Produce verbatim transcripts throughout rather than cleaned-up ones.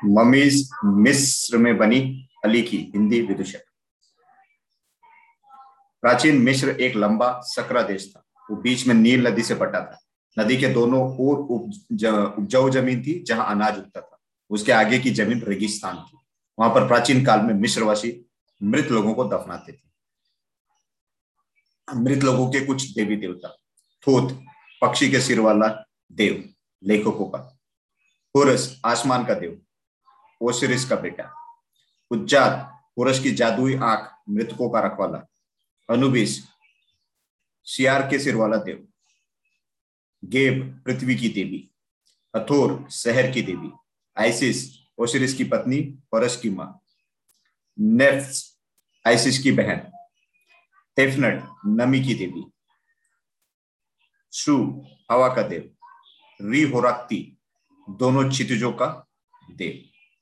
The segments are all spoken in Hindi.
ममीज मिस्र में बनी अली की हिंदी विदूषक। प्राचीन मिस्र एक लंबा सकरा देश था। वो बीच में नील नदी से बटा था। नदी के दोनों ओर उपजाऊ जमीन थी जहां अनाज उगता था। उसके आगे की जमीन रेगिस्तान थी। वहां पर प्राचीन काल में मिस्रवासी मृत लोगों को दफनाते थे। मृत लोगों के कुछ देवी देवता, थोथ पक्षी के सिर वाला देव लेखकों का, होरस आसमान का देव, ओसिरिस का बेटा, उज्जात होरस की जादुई आंख मृतकों का रखवाला, अनुबिस शियार के सिर वाला देव, गेब पृथ्वी की देवी, हथोर शहर की देवी, आइसिस ओसिरिस की पत्नी होरस की मां, नेफ्स आइसिस की बहन, तेफनट नमी की देवी, शू हवा का देव, री होराक्ती दोनों क्षितिजों का देव,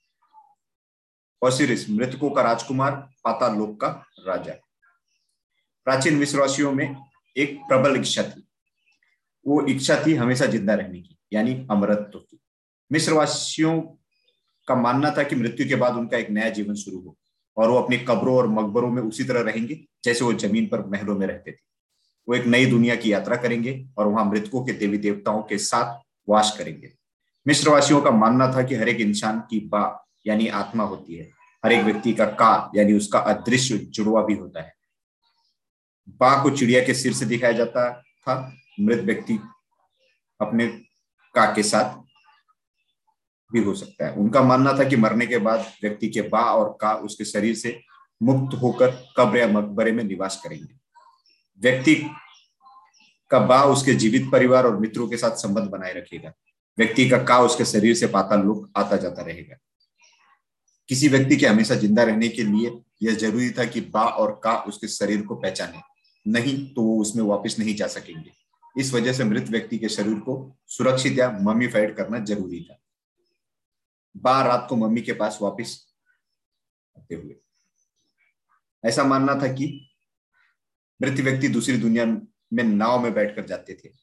ओसिरिस मृतकों का राजकुमार, पाताल लोक का राजा। प्राचीन मिस्रवासियों में एक प्रबल इच्छा थी। वो इच्छा थी हमेशा जिंदा रहने की, यानी अमरत्व की। मिस्रवासियों का मानना था कि मृत्यु के बाद उनका एक नया जीवन शुरू हो और वो अपनी कब्रों और मकबरों में उसी तरह रहेंगे जैसे वो जमीन पर महलों में रहते थे। वो एक नई दुनिया की यात्रा करेंगे और वहां मृतकों के देवी देवताओं के साथ वास करेंगे। मिस्रवासियों का मानना था कि हर एक इंसान की बा यानी आत्मा होती है। हर एक व्यक्ति का का यानी उसका अदृश्य जुड़वा भी होता है। बा को चिड़िया के सिर से दिखाया जाता था। मृत व्यक्ति अपने का के साथ भी हो सकता है। उनका मानना था कि मरने के बाद व्यक्ति के बा और का उसके शरीर से मुक्त होकर कब्र या मकबरे में निवास करेंगे। व्यक्ति का बा उसके जीवित परिवार और मित्रों के साथ संबंध बनाए रखेगा। व्यक्ति का का उसके शरीर से पाताल लोक आता जाता रहेगा। किसी व्यक्ति के हमेशा जिंदा रहने के लिए यह जरूरी था कि बा और का उसके शरीर को पहचाने, नहीं तो वो उसमें वापस नहीं जा सकेंगे। इस वजह से मृत व्यक्ति के शरीर को सुरक्षित या मम्मीफाइड करना जरूरी था। बा रात को मम्मी के पास वापस आते हुए ऐसा मानना था कि मृत व्यक्ति दूसरी दुनिया में नाव में बैठकर जाते थे।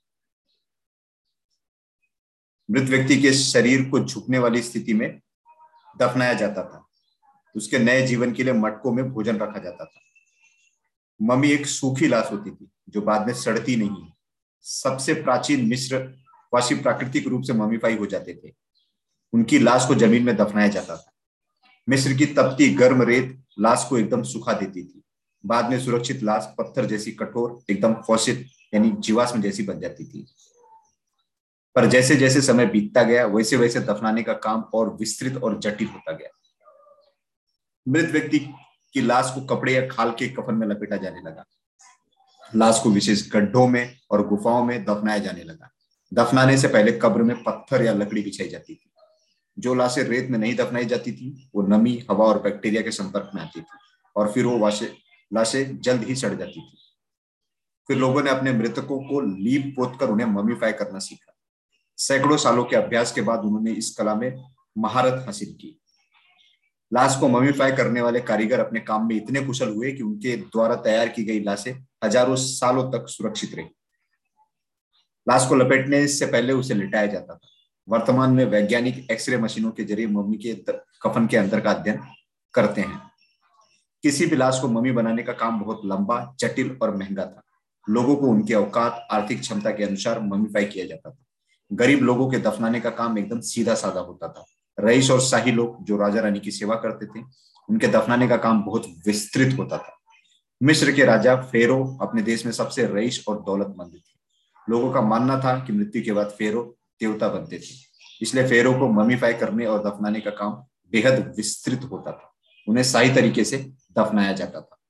मृत व्यक्ति के शरीर को झुकने वाली स्थिति में दफनाया जाता था। उसके नए जीवन के लिए मटकों में भोजन रखा जाता था। मम्मी एक सूखी लाश होती थी जो बाद में सड़ती नहीं है। सबसे प्राचीन मिस्र वासी प्राकृतिक रूप से मम्मीफाई हो जाते थे। उनकी लाश को जमीन में दफनाया जाता था। मिस्र की तपती गर्म रेत लाश को एकदम सुखा देती थी। बाद में सुरक्षित लाश पत्थर जैसी कठोर, एकदम फॉसिल यानी जीवाश्म जैसी बन जाती थी। पर जैसे जैसे समय बीतता गया वैसे वैसे दफनाने का काम और विस्तृत और जटिल होता गया। मृत व्यक्ति की लाश को कपड़े या खाल के कफन में लपेटा जाने लगा। लाश को विशेष गड्ढों में और गुफाओं में दफनाया जाने लगा। दफनाने से पहले कब्र में पत्थर या लकड़ी बिछाई जाती थी। जो लाशें रेत में नहीं दफनाई जाती थी वो नमी, हवा और बैक्टीरिया के संपर्क में आती थी और फिर वो लाशें जल्द ही सड़ जाती थी। फिर लोगों ने अपने मृतकों को लीप पोत कर उन्हें मम्मीफाई करना सीखा। सैकड़ों सालों के अभ्यास के बाद उन्होंने इस कला में महारत हासिल की। लाश को मम्मीफाई करने वाले कारीगर अपने काम में इतने कुशल हुए कि उनके द्वारा तैयार की गई लाशें हजारों सालों तक सुरक्षित रही। लाश को लपेटने से पहले उसे लिटाया जाता था। वर्तमान में वैज्ञानिक एक्सरे मशीनों के जरिए मम्मी के कफन के अंदर का अध्ययन करते हैं। किसी भी लाश को मम्मी बनाने का काम बहुत लंबा, जटिल और महंगा था। लोगों को उनके औकात, आर्थिक क्षमता के अनुसार मम्मीफाई किया जाता था। गरीब लोगों के दफनाने का काम एकदम सीधा साधा होता था। रईस और शाही लोग जो राजा रानी की सेवा करते थे, उनके दफनाने का काम बहुत विस्तृत होता था। मिस्र के राजा फेरो अपने देश में सबसे रईस और दौलतमंद थे। लोगों का मानना था कि मृत्यु के बाद फेरो देवता बनते थे, इसलिए फेरो को मम्मीफाई करने और दफनाने का काम बेहद विस्तृत होता था। उन्हें सही तरीके से दफनाया जाता था।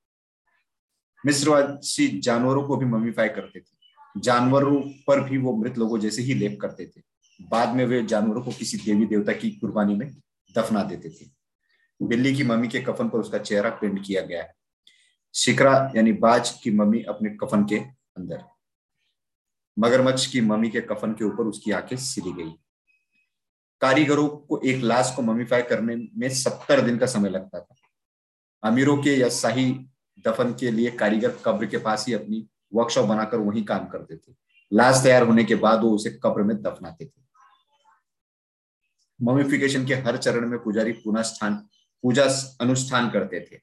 मिस्रवासी जानवरों को भी मम्मीफाई करते थे। जानवरों पर भी वो मृत लोगों जैसे ही लेप करते थे। बाद में वे जानवरों को किसी देवी देवता की कुर्बानी में दफना देते थे। बिल्ली की मम्मी के कफन पर उसका चेहरा पेंट किया गया है। शिकरा यानी बाज की मम्मी अपने कफन के अंदर। मगरमच्छ की मम्मी के कफन के ऊपर उसकी आंखें सिली गई। कारीगरों को एक लाश को मम्मीफाई करने में सत्तर दिन का समय लगता था। अमीरों के या शाही दफन के लिए कारीगर कब्र के पास ही अपनी वर्कशॉप बनाकर वहीं काम करते थे। लाश तैयार होने के बाद वो उसे कब्र में दफनाते थे। ममिफिकेशन के हर चरण में पुजारी पुनः स्थान पूजा अनुष्ठान करते थे।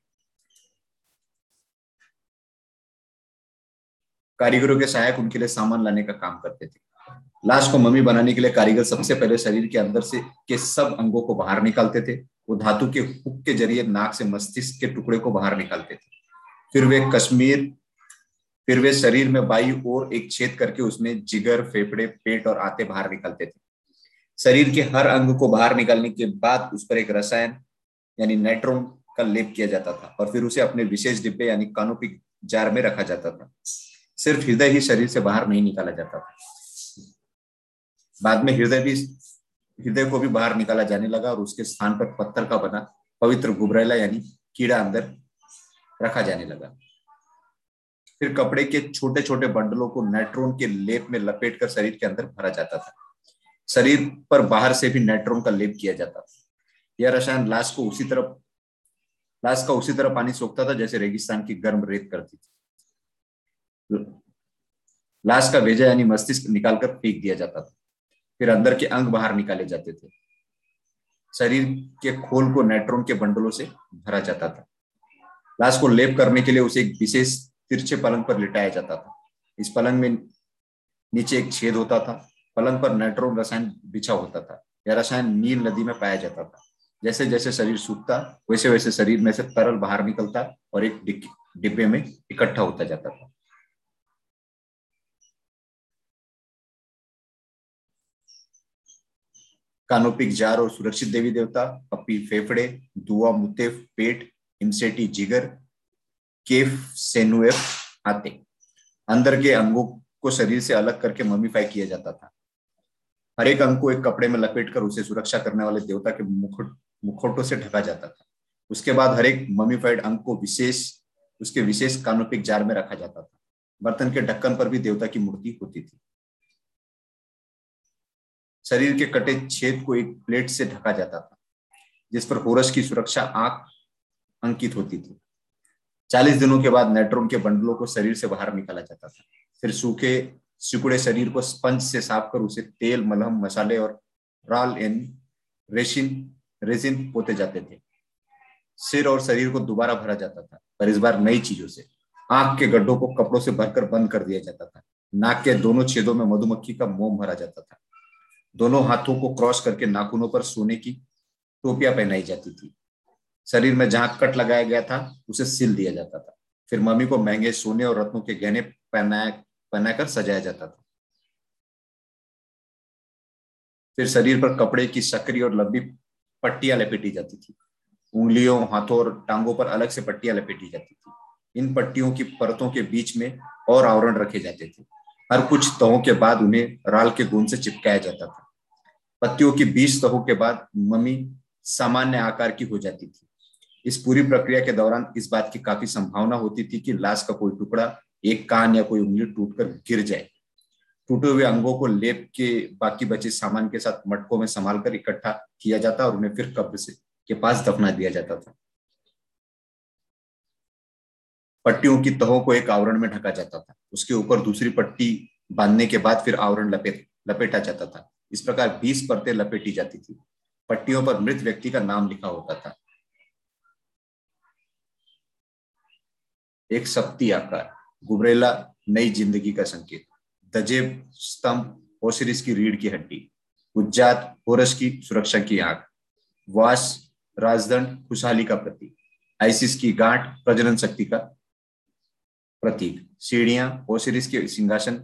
कारीगरों के सहायक उनके लिए सामान लाने का काम करते थे। लाश को मम्मी बनाने के लिए कारीगर सबसे पहले शरीर के अंदर से के सब अंगों को बाहर निकालते थे। वो धातु के हुक के जरिए नाक से मस्तिष्क के टुकड़े को बाहर निकालते थे। फिर वे कश्मीर फिर वे शरीर में बाई ओर एक छेद करके उसमें जिगर, फेफड़े, पेट और आते बाहर निकालते थे। शरीर के हर अंग को बाहर निकालने के बाद उस पर एक रसायन यानी नाइट्रोन का लेप किया जाता था और फिर उसे अपने विशेष डिब्बे यानी कानोपिक जार में रखा जाता था। सिर्फ हृदय ही शरीर से बाहर नहीं निकाला जाता था। बाद में हृदय भी हृदय को भी बाहर निकाला जाने लगा और उसके स्थान पर पत्थर का बना पवित्र गुबरैला यानी कीड़ा अंदर रखा जाने लगा। फिर कपड़े के छोटे छोटे बंडलों को नाइट्रोन के लेप में लपेटकर शरीर के अंदर भरा जाता था। शरीर पर बाहर से भी नाइट्रोन का लेप किया जाता था। यह रसायन लाश को उसी तरह लाश का उसी तरह पानी सोखता था जैसे रेगिस्तान की गर्म रेत करती थी। लाश का भेजा यानी मस्तिष्क निकालकर फेंक दिया जाता था। फिर अंदर के अंग बाहर निकाले जाते थे। शरीर के खोल को नाइट्रोन के बंडलों से भरा जाता था। लाश को लेप करने के लिए उसे एक विशेष तिरछे पलंग पर लिटाया जाता था। इस पलंग में नीचे एक छेद होता था। पलंग पर नाइट्रोन रसायन बिछा होता था। यह रसायन नील नदी में पाया जाता था। जैसे जैसे शरीर सूखता वैसे वैसे शरीर में से तरल बाहर निकलता और एक डिब्बे में इकट्ठा होता जाता था। कानोपिक जार और सुरक्षित देवी देवता, पप्पी फेफड़े, दुआ मुतेफ पेट, इमसेटी जिगर, केफ सेनुएफ आते। अंदर के अंगों को शरीर से अलग करके मम्मीफाई किया जाता था। हर एक अंग को एक कपड़े में लपेटकर उसे सुरक्षा करने वाले देवता के मुकुट मुखौटों से ढका जाता था। उसके बाद हर एक मम्मीफाइड अंग को विशेष उसके विशेष कानोपिक जार में रखा जाता था। बर्तन के ढक्कन पर भी देवता की मूर्ति होती थी। शरीर के कटे छेद को एक प्लेट से ढका जाता था जिस पर होरस की सुरक्षा आंख अंकित होती थी। चालीस दिनों के बाद नाइट्रोन के बंडलों को शरीर से बाहर निकाला जाता था। फिर सूखे सिकुड़े शरीर को स्पंज से साफ कर उसे तेल, मलहम, मसाले और राल एन रेशिन रेजिन पोते जाते थे। सिर और शरीर को दोबारा भरा जाता था, पर इस बार नई चीजों से। आंख के गड्ढों को कपड़ों से भरकर बंद कर दिया जाता था। नाक के दोनों छेदों में मधुमक्खी का मोम भरा जाता था। दोनों हाथों को क्रॉस करके नाखूनों पर सोने की टोपियां पहनाई जाती थी। शरीर में जहां कट लगाया गया था उसे सिल दिया जाता था। फिर मम्मी को महंगे सोने और रत्नों के गहने पहनाया पहनाकर सजाया जाता था। फिर शरीर पर कपड़े की सकरी और लंबी पट्टियां लपेटी जाती थी। उंगलियों, हाथों और टांगों पर अलग से पट्टियां लपेटी जाती थी। इन पट्टियों की परतों के बीच में और आवरण रखे जाते थे। हर कुछ तहों के बाद उन्हें राल के गोंद से चिपकाया जाता था। पत्तियों की बीस तहों के बाद मम्मी सामान्य आकार की हो जाती थी। इस पूरी प्रक्रिया के दौरान इस बात की काफी संभावना होती थी कि लाश का कोई टुकड़ा, एक कान या कोई उंगली टूटकर गिर जाए। टूटे हुए अंगों को लेप के बाकी बचे सामान के साथ मटकों में संभाल कर इकट्ठा किया जाता और उन्हें फिर कब्र से के पास दफना दिया जाता था। पट्टियों की तहों को एक आवरण में ढका जाता था। उसके ऊपर दूसरी पट्टी बांधने के बाद फिर आवरण लपेट लपेटा जाता था। इस प्रकार बीस परतें लपेटी जाती थी। पट्टियों पर मृत व्यक्ति का नाम लिखा होता था। एक शक्ति आकार, गुबरेला नई जिंदगी का संकेत, दजेब स्तंभ ओसिरिस की रीढ़ की हड्डी, उज्जात होरस की सुरक्षा की आंख, वास राजदंड खुशहाली का प्रतीक, आइसिस की गांठ प्रजनन शक्ति का प्रतीक, सीढ़ियां ओसिरिस के सिंहासन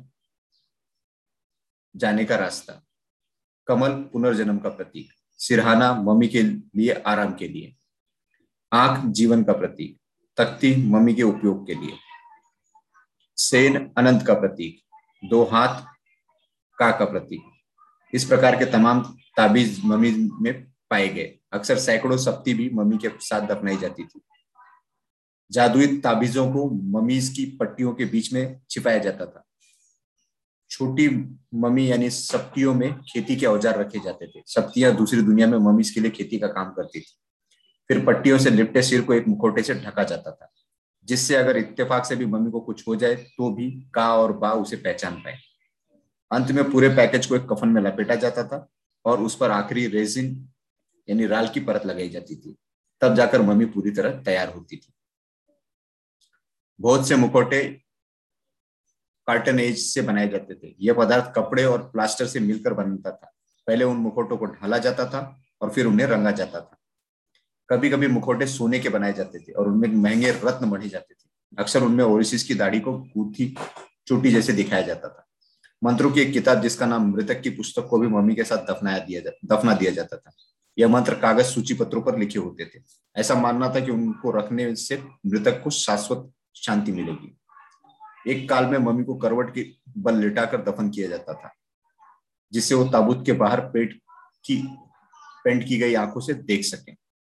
जाने का रास्ता, कमल पुनर्जन्म का प्रतीक, सिरहाना मम्मी के लिए आराम के लिए, आंख जीवन का प्रतीक, तख्ती मम्मी के उपयोग के लिए, सेन अनंत का प्रतीक, दो हाथ का का प्रतीक। इस प्रकार के तमाम ताबीज मम्मी में पाए गए। अक्सर सैकड़ों सप्ती भी मम्मी के साथ दफनाई जाती थी। जादुई ताबीजों को मम्मीज की पट्टियों के बीच में छिपाया जाता था। छोटी मम्मी यानी सप्तियों में खेती के औजार रखे जाते थे। सप्तियां दूसरी दुनिया में मम्मीज के लिए खेती का काम करती थी। फिर पट्टियों से लिपटे सिर को एक मुखौटे से ढका जाता था, जिससे अगर इत्तेफाक से भी मम्मी को कुछ हो जाए तो भी का और बा उसे पहचान पाए। अंत में पूरे पैकेज को एक कफन में लपेटा जाता था। और उस पर आखिरी रेजिन यानी राल की परत लगाई जाती थी। तब जाकर मम्मी पूरी तरह तैयार होती थी। बहुत से मुखौटे कार्टन एज से बनाए जाते थे। यह पदार्थ कपड़े और प्लास्टर से मिलकर बनता था। पहले उन मुखौटों को ढाला जाता था और फिर उन्हें रंगा जाता था। कभी कभी मुखौटे सोने के बनाए जाते थे और उनमें महंगे रत्न मढ़े जाते थे। अक्सर उनमें ओरिसिस की दाढ़ी को गूंथी चोटी जैसे दिखाया जाता था। मंत्रों की एक किताब जिसका नाम मृतक की पुस्तक को भी मम्मी के साथ दफनाया दिया जा, दफना दिया जाता था। यह मंत्र कागज सूची पत्रों पर लिखे होते थे। ऐसा मानना था कि उनको रखने से मृतक को शाश्वत शांति मिलेगी। एक काल में मम्मी को करवट के बल लिटाकर दफन किया जाता था, जिससे वो ताबूत के बाहर पेट की पेंट की गई आंखों से देख सकें।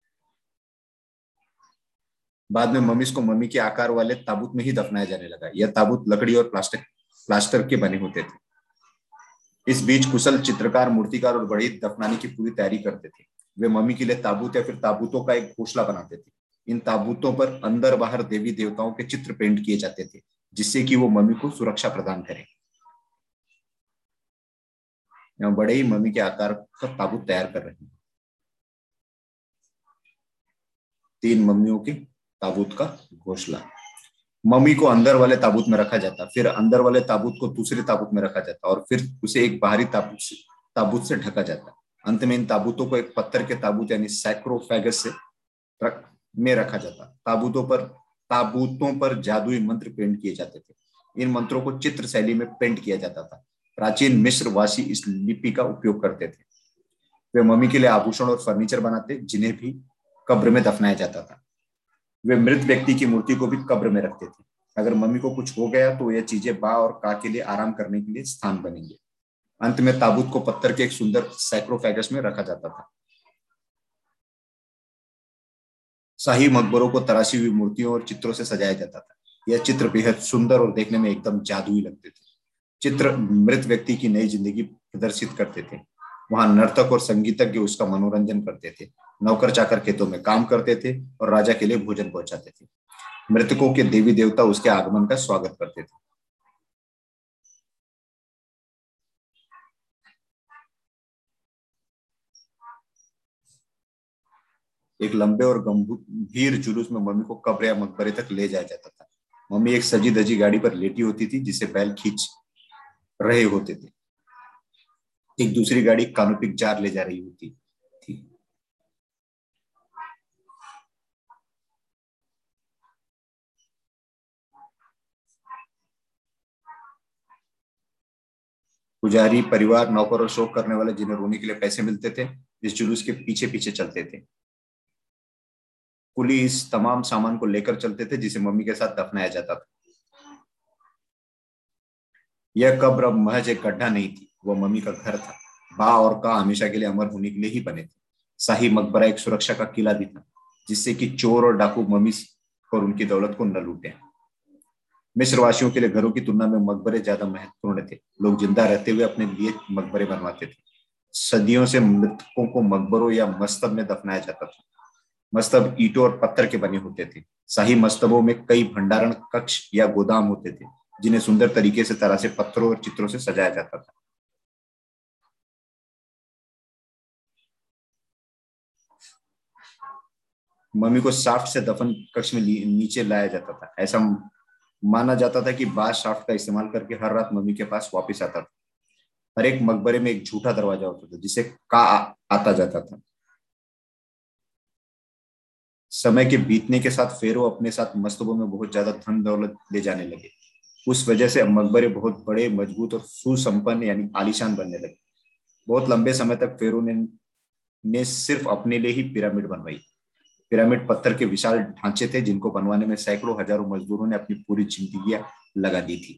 बाद में मम्मी को मम्मी के आकार वाले ताबूत में ही दफनाया जाने लगा। यह ताबूत लकड़ी और प्लास्टिक प्लास्टर के बने होते थे। इस बीच कुशल चित्रकार, मूर्तिकार और बढ़ई दफनाने की पूरी तैयारी करते थे। वे मम्मी के लिए ताबूत या फिर ताबूतों का एक घोंसला बनाते थे। इन ताबूतों पर अंदर बाहर देवी देवताओं के चित्र पेंट किए जाते थे, जिससे कि वो मम्मी को सुरक्षा प्रदान करें। यहाँ बड़े ही मम्मी के आकार का ताबूत तैयार कर रहे हैं। तीन मम्मियों के ताबूत का घोंसला। मम्मी को अंदर वाले ताबूत में रखा जाता, फिर अंदर वाले ताबूत को दूसरे ताबूत में रखा जाता और फिर उसे एक बाहरी ताबूत से ताबूत से ढका जाता। अंत में इन ताबूतों को एक पत्थर के ताबूत यानी सैक्रोफेगस से रख, में रखा जाता। ताबूतों पर ताबूतों पर जादुई मंत्र पेंट किए जाते थे। इन मंत्रों को चित्र शैली में पेंट किया जाता था। प्राचीन मिस्र वासी इस लिपि का उपयोग करते थे। वे मम्मी के लिए आभूषण और फर्नीचर बनाते, जिन्हें भी कब्र में दफनाया जाता था। वे मृत व्यक्ति की मूर्ति को भी कब्र में रखते थे। अगर मम्मी को कुछ हो गया तो यह चीजें बा और का के लिए आराम करने के लिए स्थान बनेंगे। अंत में ताबूत को पत्थर के एक सुंदर सैक्रोफेगस में रखा जाता था। शाही मकबरों को तराशी हुई मूर्तियों और चित्रों से सजाया जाता था। यह चित्र बेहद सुंदर और देखने में एकदम जादुई लगते थे। चित्र मृत व्यक्ति की नई जिंदगी प्रदर्शित करते थे। वहां नर्तक और संगीतज्ञ उसका मनोरंजन करते थे। नौकर चाकर खेतों में काम करते थे और राजा के लिए भोजन पहुंचाते थे। मृतकों के देवी देवता उसके आगमन का स्वागत करते थे। एक लंबे और गंभीर जुलूस में मम्मी को कब्र या मकबरे तक ले जाया जाता था। मम्मी एक सजी धजी गाड़ी पर लेटी होती थी, जिसे बैल खींच रहे होते थे। एक दूसरी गाड़ी कानोपिक जार ले जा रही होती थी। पुजारी, परिवार, नौकर और शोक करने वाले, जिन्हें रोने के लिए पैसे मिलते थे, इस जुलूस के पीछे पीछे चलते थे। कुली इस तमाम सामान को लेकर चलते थे, जिसे मम्मी के साथ दफनाया जाता था। यह कब्र अब महज एक गड्ढा नहीं थी, वह मम्मी का घर था। बा और का हमेशा के लिए अमर होने के लिए ही बने थे। शाही मकबरा एक सुरक्षा का किला भी था, जिससे कि चोर और डाकू मम्मी और उनकी दौलत को न लूटे। मिस्र वासियों के लिए घरों की तुलना में मकबरे ज्यादा महत्वपूर्ण थे। लोग जिंदा रहते हुए अपने लिए मकबरे बनवाते थे। सदियों से मृतकों को मकबरों या मस्तब में दफनाया जाता था। मस्तब ईंटों और पत्थर के बने होते थे। शाही मस्तबों में कई भंडारण कक्ष या गोदाम होते थे, जिन्हें सुंदर तरीके से तराशे पत्थरों और चित्रों से सजाया जाता था। मम्मी को शाफ्ट से दफन कक्ष में नीचे लाया जाता था। ऐसा माना जाता था कि बाज शाफ्ट का इस्तेमाल करके हर रात मम्मी के पास वापस आता था। हर एक मकबरे में एक झूठा दरवाजा होता था, जिसे का आता जाता था। समय के बीतने के साथ फेरो अपने साथ मस्तबों में बहुत ज्यादा धन दौलत ले जाने लगे। उस वजह से मकबरे बहुत बड़े, मजबूत और सुसंपन्न यानी आलीशान बनने लगे। बहुत लंबे समय तक फेरो ने, ने सिर्फ अपने लिए ही पिरामिड बनवाई। पिरामिड पत्थर के विशाल ढांचे थे, जिनको बनवाने में सैकड़ों हजारों मजदूरों ने अपनी पूरी जिंदगियां लगा दी थी।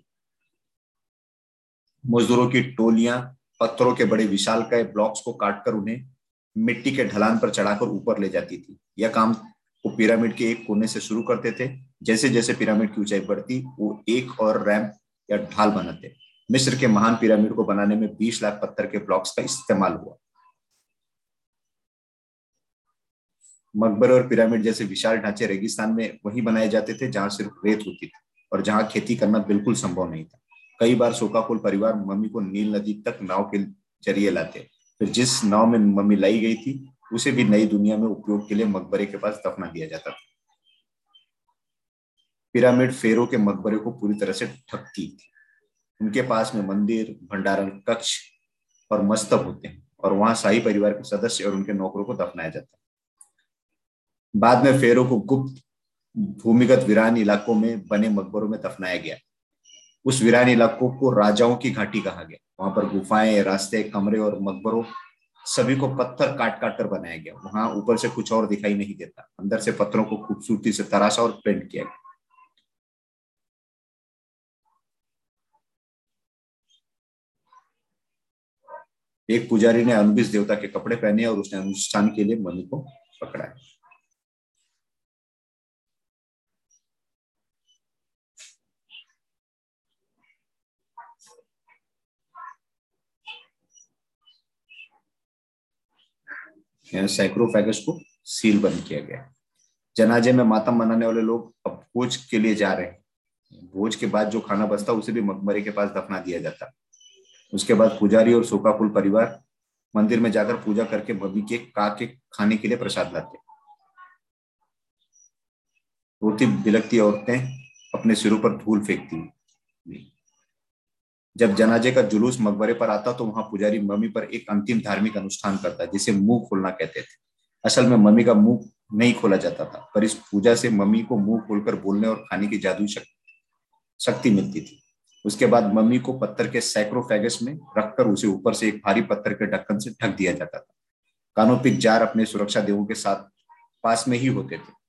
मजदूरों की टोलियां पत्थरों के बड़े विशालकाय ब्लॉक्स को काटकर उन्हें मिट्टी के ढलान पर चढ़ाकर ऊपर ले जाती थी। यह काम वो पिरामिड के एक कोने से शुरू करते थे। जैसे जैसे पिरामिड की ऊंचाई बढ़ती, वो एक और रैंप या ढाल बनाते। मिस्र के महान पिरामिड को बनाने में बीस लाख पत्थर के ब्लॉक्स का इस्तेमाल हुआ। मकबरे और पिरामिड जैसे विशाल ढांचे रेगिस्तान में वहीं बनाए जाते थे जहां सिर्फ रेत होती थी और जहां खेती करना बिल्कुल संभव नहीं था। कई बार शोकाकुल परिवार मम्मी को नील नदी तक नाव के जरिए लाते। फिर जिस नाव में मम्मी लाई गई थी उसे भी नई दुनिया में उपयोग के लिए मकबरे के पास दफना दिया जाता था। पिरामिड फेरो के मकबरे को पूरी तरह से ढकती थी। उनके पास में मंदिर, भंडारण कक्ष और मस्तब होते हैं और वहां शाही परिवार के सदस्य और उनके नौकरों को दफनाया जाता है। बाद में फेरो को गुप्त भूमिगत वीरान इलाकों में बने मकबरों में दफनाया गया। उस वीरान इलाकों को राजाओं की घाटी कहा गया। वहां पर गुफाएं, रास्ते, कमरे और मकबरों सभी को पत्थर काट काट कर बनाया गया। वहां ऊपर से कुछ और दिखाई नहीं देता, अंदर से पत्थरों को खूबसूरती से तराशा और पेंट किया गया। एक पुजारी ने अनुबिस देवता के कपड़े पहने और उसने अनुष्ठान के लिए मम्मी को पकड़ा है। सैक्रोफेगस को सील बंद किया गया। जनाजे में मातम मनाने वाले लोग अब भोज के लिए जा रहे हैं। भोज के बाद जो खाना बचता उसे भी मकबरे के पास दफना दिया जाता। उसके बाद पुजारी और शोकाकुल परिवार मंदिर में जाकर पूजा करके मम्मी के का के खाने के लिए प्रसाद लाते। रोती बिलखती औरतें अपने सिरों पर धूल फेंकती। जब जनाजे का जुलूस मकबरे पर आता तो वहां पुजारी मम्मी पर एक अंतिम धार्मिक अनुष्ठान करता जिसे मुंह खोलना कहते थे। असल में मम्मी का मुंह नहीं खोला जाता था, पर इस पूजा से मम्मी को मुंह खोलकर बोलने और खाने की जादुई शक्ति मिलती थी। उसके बाद मम्मी को पत्थर के सैक्रोफेगस में रखकर उसे ऊपर से एक भारी पत्थर के ढक्कन से ढक दिया जाता था। कानोपिक जार अपने सुरक्षा देवों के साथ पास में ही होते थे।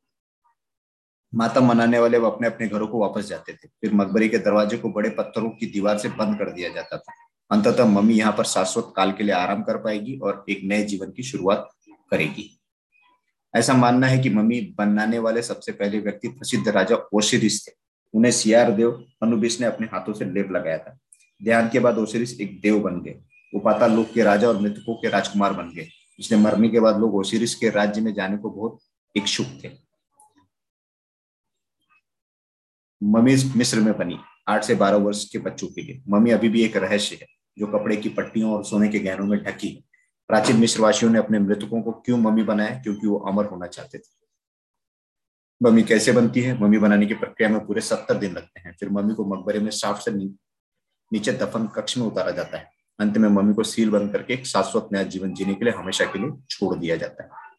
मातम मनाने वाले वो अपने अपने घरों को वापस जाते थे। फिर मकबरे के दरवाजे को बड़े पत्थरों की दीवार से बंद कर दिया जाता था। अंततः मम्मी यहाँ पर शाश्वत काल के लिए आराम कर पाएगी और एक नए जीवन की शुरुआत करेगी। ऐसा मानना है कि मम्मी बनाने वाले सबसे पहले व्यक्ति प्रसिद्ध राजा ओसिरिस थे। उन्हें सियार देव अनुबिस ने अपने हाथों से लेप लगाया था। ध्यान के बाद ओसिरिस एक देव बन गए। वो पाताल लोक के राजा और मृतकों के राजकुमार बन गए। इसलिए मरने के बाद लोग ओसिरिस के राज्य में जाने को बहुत इच्छुक थे। मम्मी मिस्र में बनी आठ से बारह वर्ष के बच्चों के लिए। मम्मी अभी भी एक रहस्य है जो कपड़े की पट्टियों और सोने के गहनों में ढकी है। प्राचीन मिस्रवासियों ने अपने मृतकों को क्यों मम्मी बनाया? क्योंकि वो अमर होना चाहते थे। मम्मी कैसे बनती है? मम्मी बनाने की प्रक्रिया में पूरे सत्तर दिन लगते हैं। फिर मम्मी को मकबरे में शाफ्ट से नीचे दफन कक्ष में उतारा जाता है। अंत में मम्मी को सील बंद करके एक शाश्वत नया जीवन जीने के लिए हमेशा के लिए छोड़ दिया जाता है।